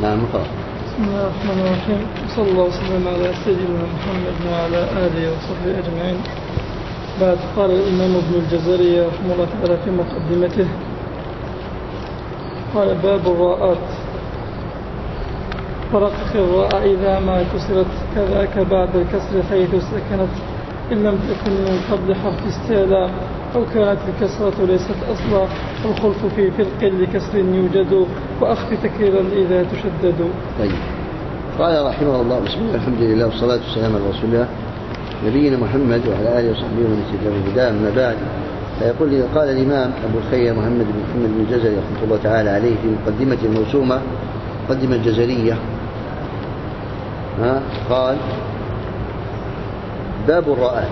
نعم مقرأ. بسم الله الرحمن الرحيم. صلى الله وسلم على سيدنا محمد وعلى آله وصحبه أجمعين. بعد، قال الإمام ابن الجزري رحمه الله تعالى في مقدمته، قال: باب الراءات. فرقق الراء إذا ما كسرت، كذاك بعد الكسر حيث سكنت، إن لم تكن من قبل حرف استعلاء، أو كانت الكسرة ليست أصلا، والخلف في فرق لكسر يوجد، وأخف تكريرا إذا تشدد. طيب، قال رحمه الله: بسم الله الحمد لله والصلاة والسلام على رسول الله نبينا محمد وعلى آله وصحبه ومن اهتدى بهداه. أما بعد، فيقول: قال الإمام أبو الخير محمد بن محمد بن الجزري رحمه الله تعالى عليه في مقدمة الموسومة، مقدمة الجزرية، قال: باب الراءات،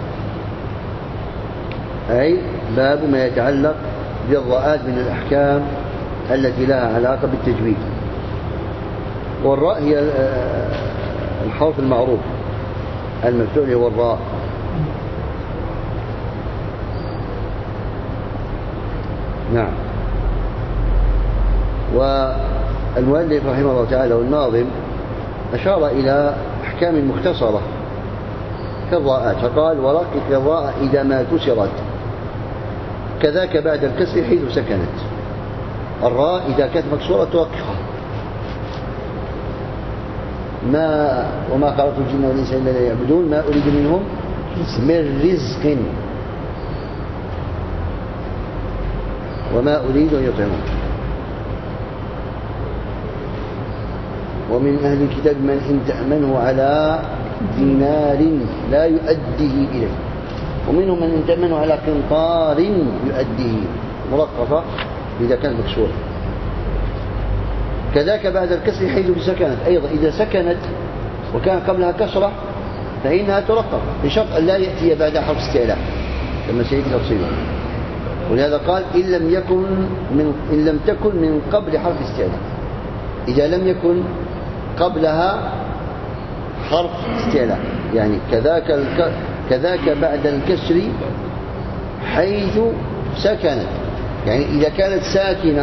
أي باب ما يتعلق بالراءات من الأحكام التي لها علاقة بالتجويد. والراء هي الحرف المعروف المفتوح هو الراء. نعم. والمؤلف رحمه الله تعالى والناظم أشار إلى أحكام مختصرة في الراءات، فقال: ورقق الراء إذا ما كسرت، كذاك بعد الكسر حيث سكنت. الراء إذا كانت مكسورة توقفها، وما خلقت الجن والإنس إلا ليعبدون، ما أريد منهم من رزق وما أريد أن يطعمون. ومن أهل الكتاب من إن تأمنه على دينار لا يؤديه إليه، ومنهم من إن تأمنه على قنطار يؤديه، مرققة إذا كانت مكسورة. كذاك بعد الكسر حيث سكنت، أيضا إذا سكنت وكان قبلها كسرة فإنها ترقق، بشرط أن لا يأتي بعد حرف استعلاء كما سيأتي تفصيله. ولهذا قال: إن لم تكن من قبل حرف استعلاء. إذا لم يكن قبلها حرف استعلاء، يعني كذاك بعد الكسر حيث سكنت، يعني إذا كانت ساكنة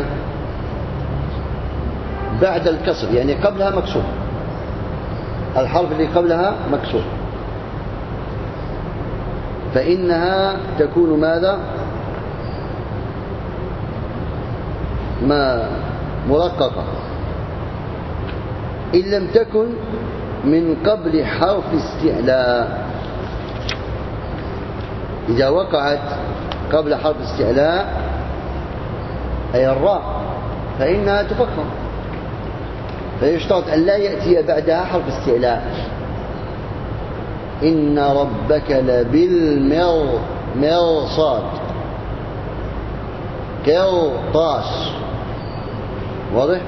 بعد الكسر، يعني قبلها مكسور، الحرف اللي قبلها مكسور، فإنها تكون ماذا؟ مرققة. إن لم تكن من قبل حرف استعلاء، إذا وقعت قبل حرف استعلاء أي الراء فإنها تفخم، فيشترط أن لا يأتي بعدها حرف استعلاء. إن ربك لبالمرصاد، قرطاس، واضح؟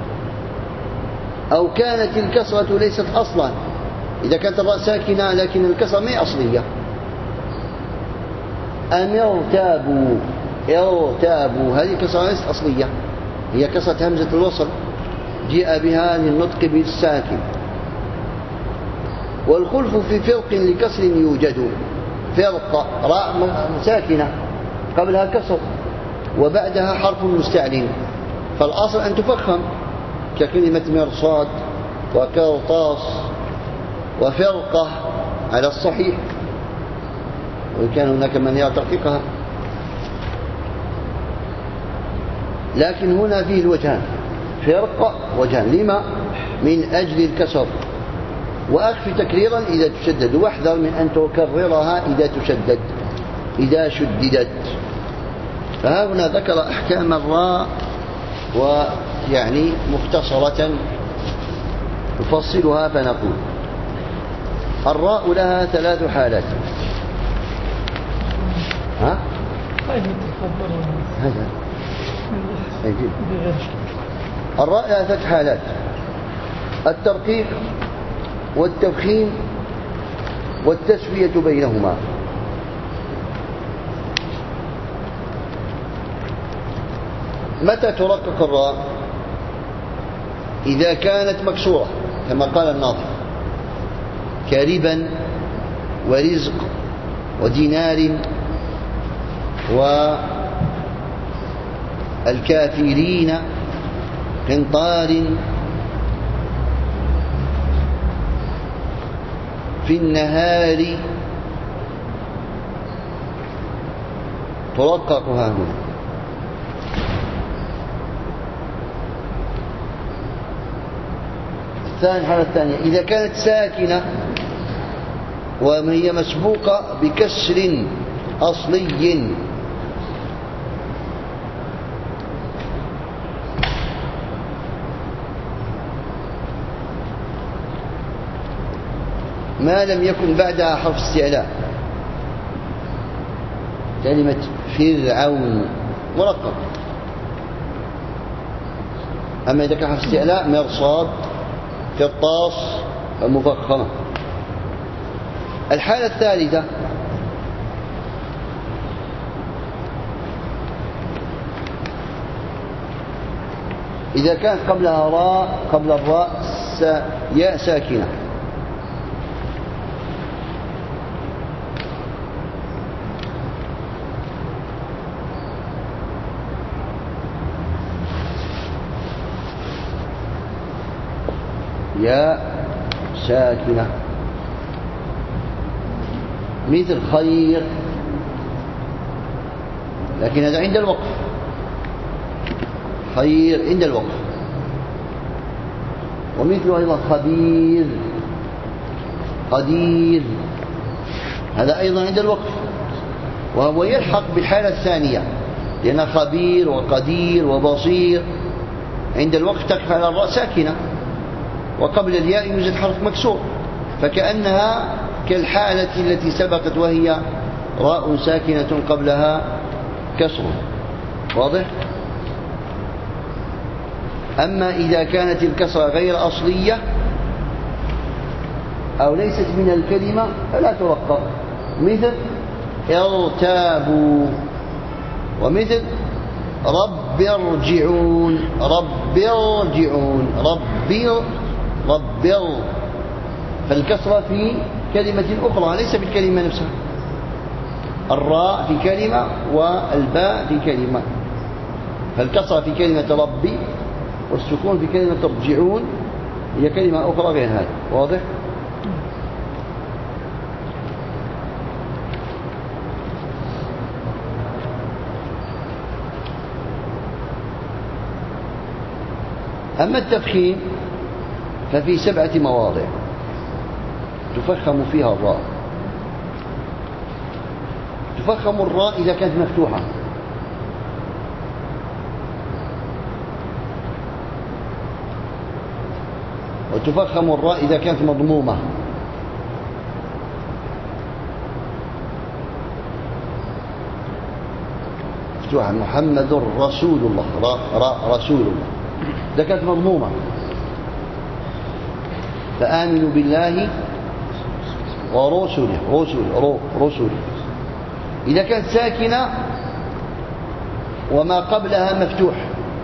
أو كانت الكسرة ليست أصلا، إذا كانت الراء ساكنة لكن الكسرة ما هي أصلية. ارتابوا، هذه كسرة ليست أصلية، هي كسرة همزة الوصل جاء بها للنطق بالساكن. والخلف في فرق لكسر يوجد، فرق راء ساكنة قبلها كسر وبعدها حرف مستعل، فالأصل أن تفخم، ككلمة مرصاد وكرطاس وفرقة على الصحيح، وإن كان هناك من يرتققها. لكن هنا فيه الوجهان، فرقة وجهان، لما؟ من أجل الكسر، وأخف تكريرا إذا تشدد، واحذر من أن تكررها إذا شددت. فها هنا ذكر أحكام الراء، ويعني مختصرة نفصلها، فنقول: الراء لها 3 حالات. هذا الراء لها 3 حالات: الترقيق والتفخيم والتسوية بينهما. متى ترقق الراء؟ إذا كانت مكسورة كما قال الناظم: كربا ورزق ودينار والكافرين قنطار في النهار ترقق ها هنا. الحالة الثانية إذا كانت ساكنة وهي مسبوقة بكسر أصلي ما لم يكن بعدها حرف استعلاء، كلمة فرعون مرقق. أما إذا كان حرف استعلاء مرصاد، قرطاس، مفخمة. الحالة الثالثة إذا كان قبلها راء، قبل الراء ياء ساكنة، ياء ساكنة مثل خير، لكن هذا عند الوقف، خير عند الوقف. ومثل أيضا خبير، قدير، هذا أيضا عند الوقف، وهو يلحق بالحالة الثانية، لأن خبير وقدير وبصير عند الوقف تقف على الراء ساكنة، وقبل الياء يوجد حرف مكسور، فكأنها كالحالة التي سبقت وهي راء ساكنة قبلها كسر. واضح؟ أما إذا كانت الكسرة غير أصلية أو ليست من الكلمة فلا ترقق، مثل ارتابوا، ومثل رب ارجعون، رب ارجعون، رب. فالكسرة في كلمة أخرى ليس في الكلمة نفسها، الراء في كلمة والباء في كلمة، فالكسرة في كلمة ربي والسكون في كلمة ترجعون هي كلمة أخرى غير هذا. واضح؟ أما التفخيم ففي 7 مواضع تفخم فيها الراء. تفخم الراء إذا كانت مفتوحة، وتفخم الراء إذا كانت مضمومة. مفتوحة، محمد رسول الله، راء رسول الله، إذا كانت مضمومة. فآمنوا بالله ورسله، رسله. إذا كانت ساكنة وما قبلها مفتوح،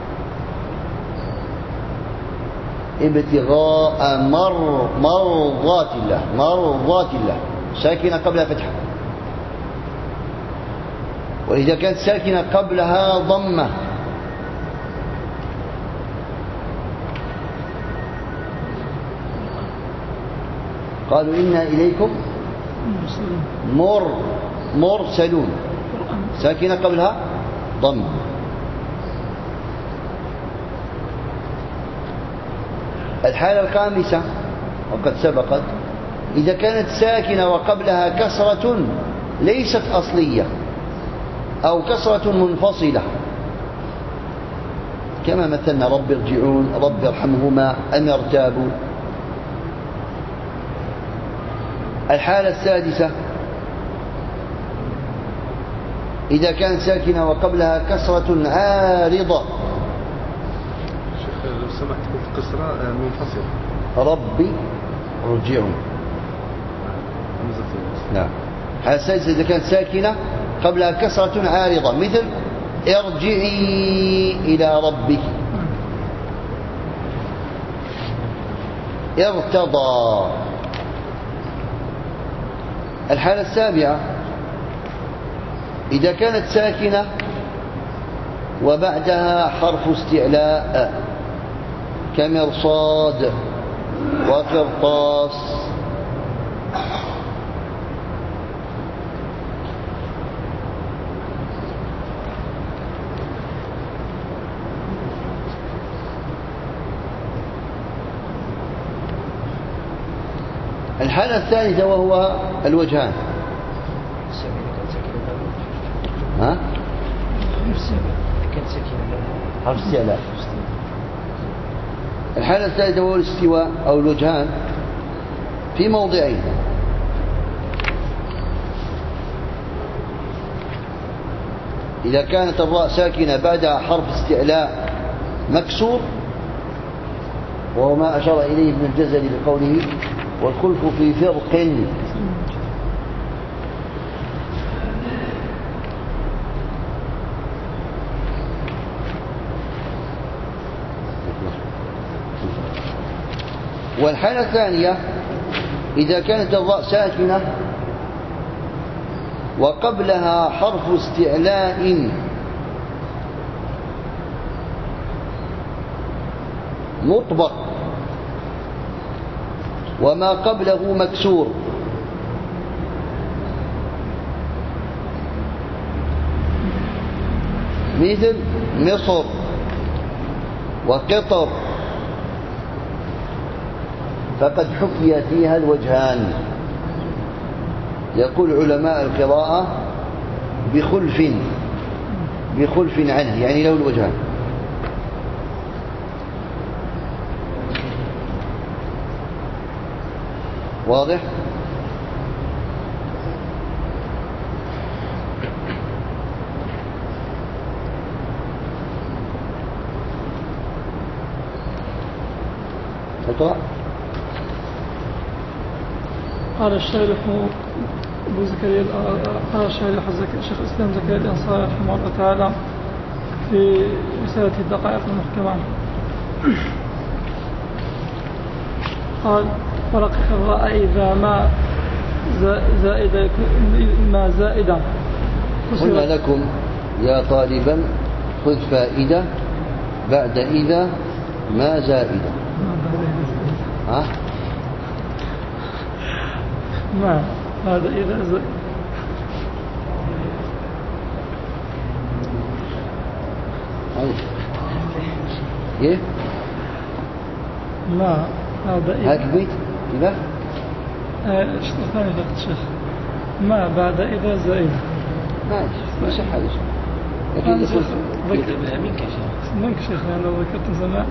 ابتغاء مرضات الله، مرضات الله ساكنة قبلها فتحة. وإذا كانت ساكنة قبلها ضمة، قالوا إنا إليكم مرسلون، ساكنة قبلها ضمة. الحالة الخامسة وقد سبقت، إذا كانت ساكنة وقبلها كسرة ليست أصلية أو كسرة منفصلة، كما مثلنا رب ارجعون، رب ارحمهما، أن ارتابوا. الحالة السادسة إذا كانت ساكنة وقبلها كسرة عارضة. شيخ لو سمحت قلت كسرة منفصلة. ربي ارجعون. نعم. الحالة السادسة إذا كانت ساكنة قبلها كسرة عارضة، مثل ارجعي إلى ربك. ارتضى. الحالة السابعة إذا كانت ساكنة وبعدها حرف استعلاء، كمرصاد وقرطاس. الحالة الثالثة وهو الوجهان. ها؟ حرف استعلاء. الحالة الثالثة وهو الاستواء أو الوجهان في موضعين. إذا كانت الراء ساكنة بعدها حرف استعلاء مكسور، وهو ما أشار إليه ابن الجزري بقوله والخلف في فرق. والحالة الثانية إذا كانت الراء ساكنة وقبلها حرف استعلاء مطبق وما قبله مكسور، مثل مصر وقطر، فقد حكي فيها الوجهان. يقول علماء القراءة بخلف عنه، يعني له الوجهان. واضح؟ اقرأ. قال الشارح أبو زكريا، قال الشارح شيخ الإسلام زكريا الأنصاري رحمه الله تعالى في رسالة الدقائق المحكمة، قال ورقق الراء إذا ما زائدة. قلنا لكم يا طالبا خذ فائدة بعد إذا ما زائدة. ها؟ ما هذا إذا زائد. إيه؟ ما هذا إذا. هاك بيت إذا؟ اشتغلني فقط شيخ. ما بعد إذا زائد. ماشي ما صح هذا الشيء. لكن منك شيخ يعني لو ذكرت زمان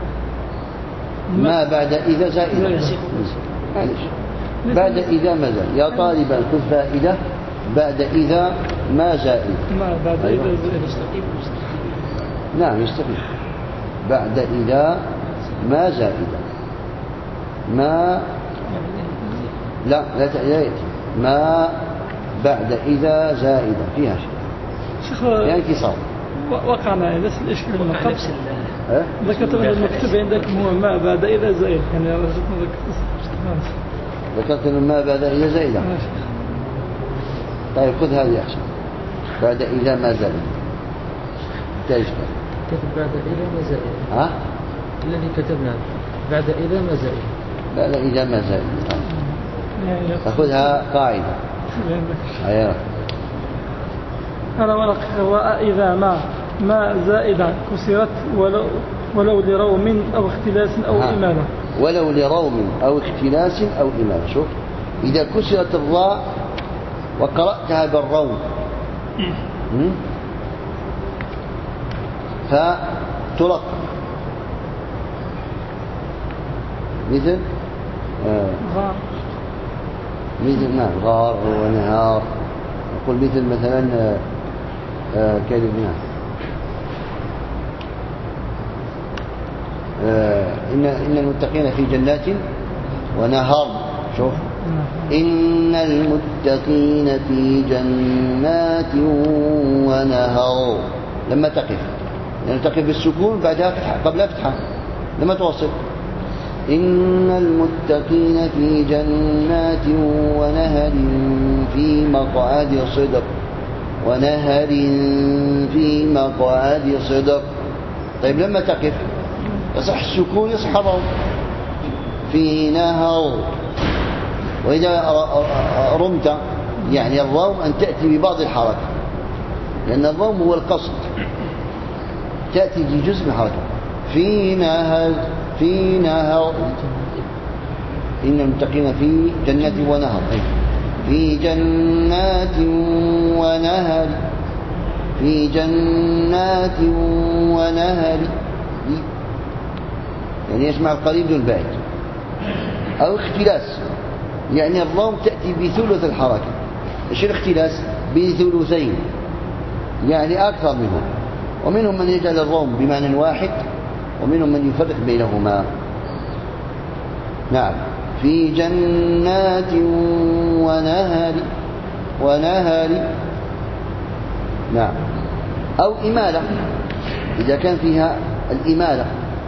ما بعد إذا زائد. معلش. بعد إذا ما زائد. يا طالبا خذ فائدة بعد إذا ما زائد. ما بعد إذا زائد. نعم يستقيم. بعد إذا ما زائدة. ما لا يأتي ما بعد إذا زائدة فيها شيء يعني اتصال. وقعنا نفس الإشكال من قبل. ذكرت أن المكتوب عندكم هو ما بعد إذا زائد، يعني ذكرت أن ما بعد إذا زائدة. طيب خذ هذه أحسن. بعد إذا ما زائد تشكل كتب بعد إذا ما زائد. ها؟ الذي كتبنا بعد إذا ما زائد. بعد إذا ما زائد. تأخذها قاعدة. أيوة. أنا ورقق إذا ما زائدة كسرت ولو لروم أو اختلاس أو إمالة. ولو لروم أو اختلاس أو إمالة. شوف إذا كسرت الراء وقرأتها بالروم فترق مثل نعم غار ونهار. نقول مثل مثلا كلمة إن المتقين في جنات ونهر. شوف إن المتقين في جنات ونهر. لما تقف يعني تقف بالسكون بعدها فتحة قبلها فتحة لما توصل. إن المتقين في جنات ونهر في مقعد صدق. ونهر في مقعد صدق. طيب لما تقف يصح السكون يصح الروم في نهر. وإذا رمت يعني الروم أن تأتي ببعض الحركة، لأن الروم هو القصد، تأتي بجزء من الحركة. في نهر إن المتقين في جنات ونهر. في جنات ونهر. في جنات ونهر، يعني يسمع القريب دون البعيد. أو اختلاس، يعني الروم تأتي بثلث الحركة. ايش الاختلاس؟ بثلثين، يعني أكثر منهم. ومنهم من يجعل الروم بمعنى واحد، ومنهم من يفرق بينهما. نعم. في جنات ونهر. ونهر، نعم. أو إمالة، إذا كان فيها الإمالة.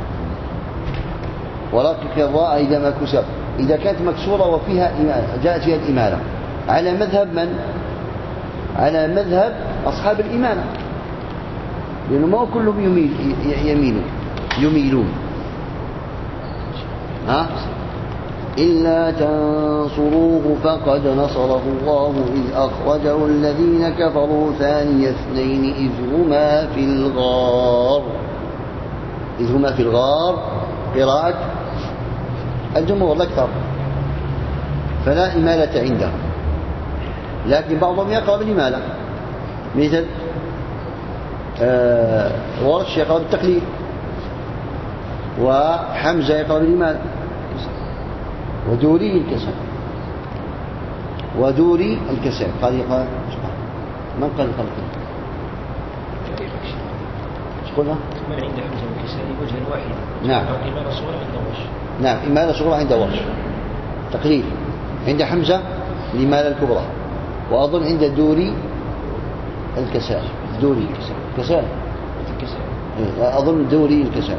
ورقق الراء إذا ما كسر، إذا كانت مكسورة وفيها إمالة، جاءت فيها الإمالة على مذهب من؟ على مذهب أصحاب الإمالة، لأنه ما كلهم يميلون. ها؟ إلا تنصروه فقد نصره الله إذ أخرجه الذين كفروا ثاني اثنين إذ هما في الغار قراءة الجمهور الأكثر، فلا إمالة عندهم. لكن بعضهم يقرأ بالإمالة، مثل ورش يقرأ بالتقليد، وحمزة يقرأ بالإمالة، ودوري الكسر قال يقرأ. من قال ايش قلنا؟ ما عند حمزة والكسائي وجه واحد. نعم. إمالة صغرى عند ورش. نعم، إمالة صغرى عند ورش. تقليد عند حمزة الإمالة الكبرى، وأظن عند دوري الكسائي. دوري كسائي. أظن دوري الكسائي.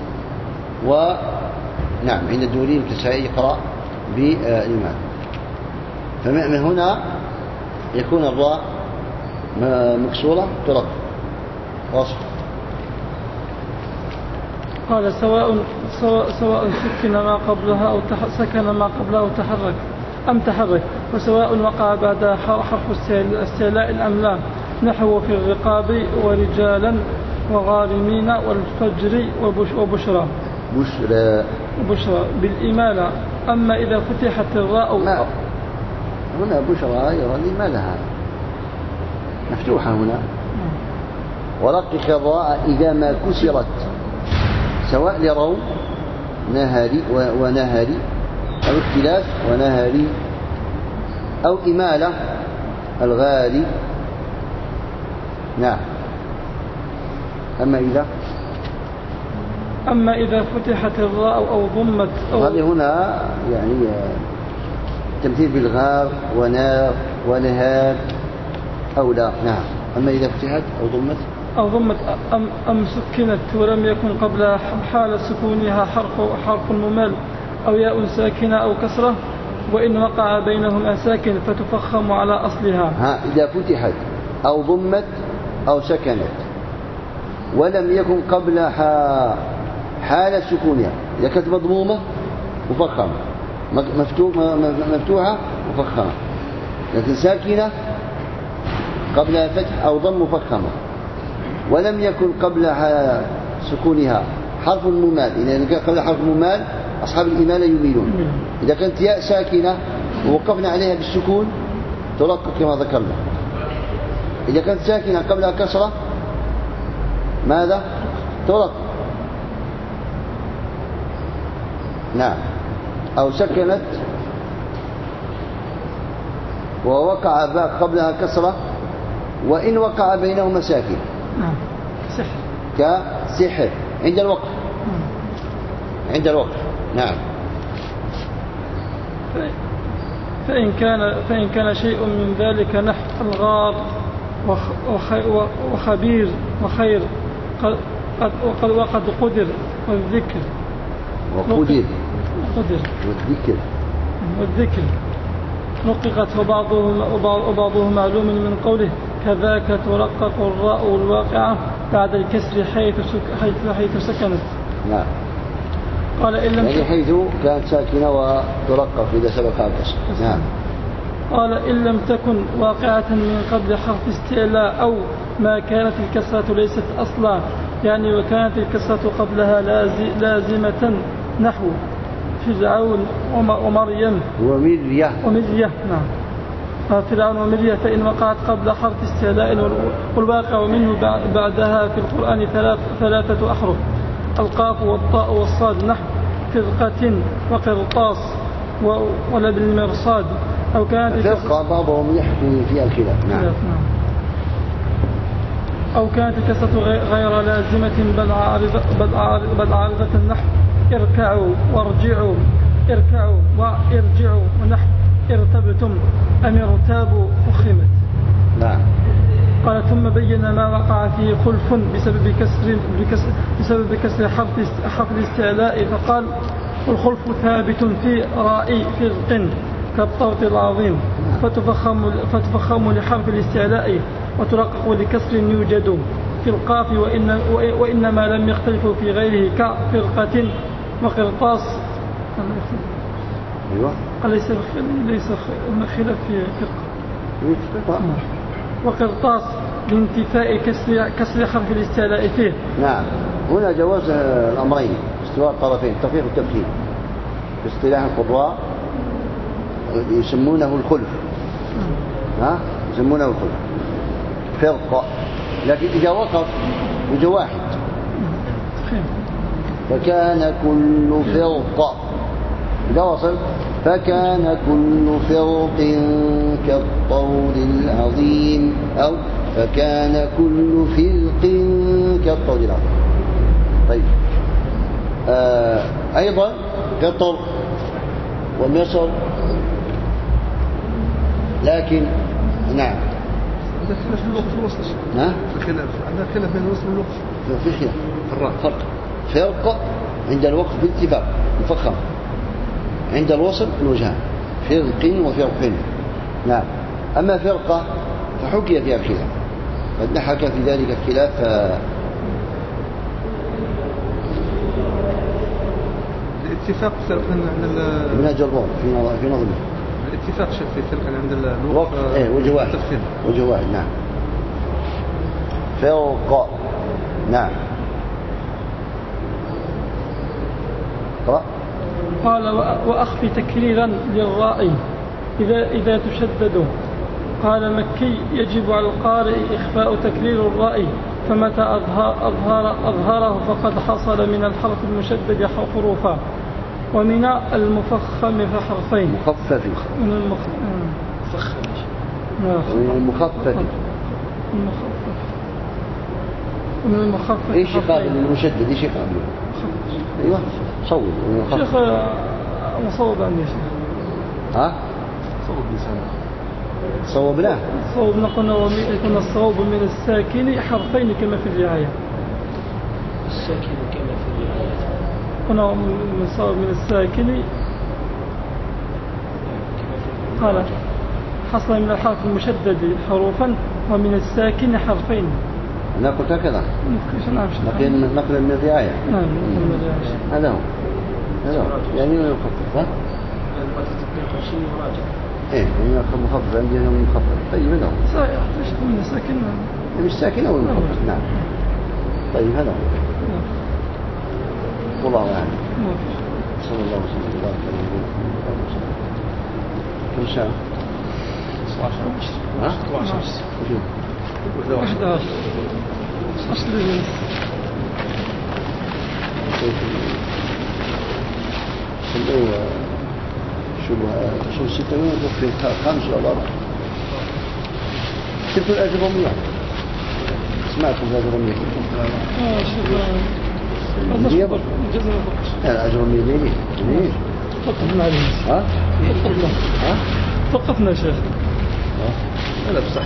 نعم، عند الدوري الكسائي يقرأ بالإمام. فمن هنا يكون الراء مكسورة ترق وصف. قال سواء سكن ما قبلها أو سكن ما قبلها أو تحرك، وسواء وقع بعد حرف استعلاء الأملام، نحو في الرقاب ورجالا وغارمين والفجر وبشرى بالإمالة. أما إذا فتحت الراء هنا بشرى أيضا الإمالة مفتوحة هنا. ورقق الراء إذا ما كسرت، سواء لروم نهاري ونهاري، أو اختلاف ونهاري، أو إمالة الغاري. نعم. أما إذا فتحت الراء أو ضمت هذه هنا يعني تمثيل بالغار ونار ونهار أو لا. نعم. أما إذا فتحت أو ضمت أم سكنت ولم يكن قبل حال سكونها حرف ممل أو ياء ساكنة أو كسرة، وإن وقع بينهما ساكن فتفخم على أصلها. إذا فتحت أو ضمت أو سكنت ولم يكن قبل حال سكونها، إذا كانت مضمومة مفخمة، مفتوحة مفخمة، لكن ساكنة قبل فتح أو ضم مفخمة، ولم يكن قبل سكونها حرف ممال. إذا كان قبل حرف ممال أصحاب الإمالة يميلون. إذا كانت ياء ساكنة ووقفنا عليها بالسكون ترقق كما ذكرنا. إذا كانت ساكنة قبلها كسرة ماذا؟ ترقق. نعم. أو سكنت ووقع قبلها كسرة وإن وقع بينهما ساكن. كسحر عند الوقف. نعم. فإن كان شيء من ذلك نحو الغار وخبير وخير وقد قدر والذكر نققت وبعضه معلوم من قوله كذاك ترقق الراء الواقعة بعد الكسر حيث سكنت. نعم. قال إن لم يعني حيث كانت ساكنة وترقق إذا سبقها الكسر. نعم. قال إن لم تكن واقعة من قبل حرف استعلاء أو ما كانت الكسرة ليست أصلا، يعني وكانت الكسرة قبلها لازمة، نحو فرعون ومريم ومرية. نعم. فرعون ومرية فإن وقعت قبل حرف استعلاء والواقع منه بعدها في القرآن ثلاثة أحرف: القاف والطاء والصاد، نحو فرقة وقرطاس ولبالمرصاد. أو كانت فرقة بعضهم يحكي فيها الخلاف. نعم. أو كانت الكسرة غير لازمة بل عارضة، النحو اركعوا وارجعوا ونحو ارتبتم أم ارتابوا فخمت. نعم. قال ثم بين ما وقع فيه خلف بسبب كسر حرف الاستعلاء، فقال: والخلف ثابت في راء فرق كالطوط العظيم، فتفخم لحرف الاستعلاء وترقق لكسر يوجد في القاف، وإنما لم يختلفوا في غيره كفرقة وقرطاس. أيوة. ليس خلاف في فرقة وقرطاس لانتفاء كسر حرف الاستعلاء فيه. نعم. هنا جواز الأمرين، استواء الطرفين، التفخيم والتفخيم. في اصطلاح القراء يسمونه الخلف. يسمونه الخلف فرقة. لكن إذا وقف يجي واحد، فكان كل فرقة. إذا وصل فكان كل فرق كالطول العظيم، أو فكان كل فرق كالطول العظيم. طيب. أيضا قطر ومصر. لكن نعم عندنا خلاف في الوقت والوصل. عندنا خلاف بين الوصل والوقت. في خلاف فرق. فرق عند الوقف بالاتفاق مفخم، عند الوصل الوجهان فرق وفرق. نعم. أما فرقة فحكي فيها الخلاف، قد حكى في ذلك الخلاف. الاتفاق من الجربون في نظمه الاتفاق في فرق عند الوقف وجه واحد. نعم. فرق. نعم. قال: وأخفي تكريرا للراء إذا تشدد. قال مكي: يجب على القارئ إخفاء تكرير الراء، فمتى أظهره فقد حصل من الحرف المشدد حروفا، ومن المفخم فحرفين. من المخفف ايش قابل المشدد؟ ايش قابل؟ ايوه صوب. شيخ مصوب عندي يا شيخ. صوب لسانه. صوبناه. صوبنا قلنا الصوب من الساكن حرفين كما في الرعاية. الساكن كما في الرعاية. قلنا صوب من الساكن. قال: حصل من الحرف المشدد حروفا ومن الساكن حرفين. أنا قلت هكذا. نقل من الرعاية. نعم من الرعاية. هذا هو. يعني من المخفف. ايه من المخفف عندي من المخفف. طيب هذا هو. من الساكن. من الساكن أو المخفف. نعم. طيب هذا هو. والله أعلم. صلى الله عليه وسلم وبارك على نبينا محمد. كم ساعة؟ 11 أصل شو 6 في 5 ولا 4. كنت الأجرمية سمعتم الأجرمية؟ شكرا. الأجرمية ليه؟ فقفنا عليه. ثقفنا شيخ. لا بصح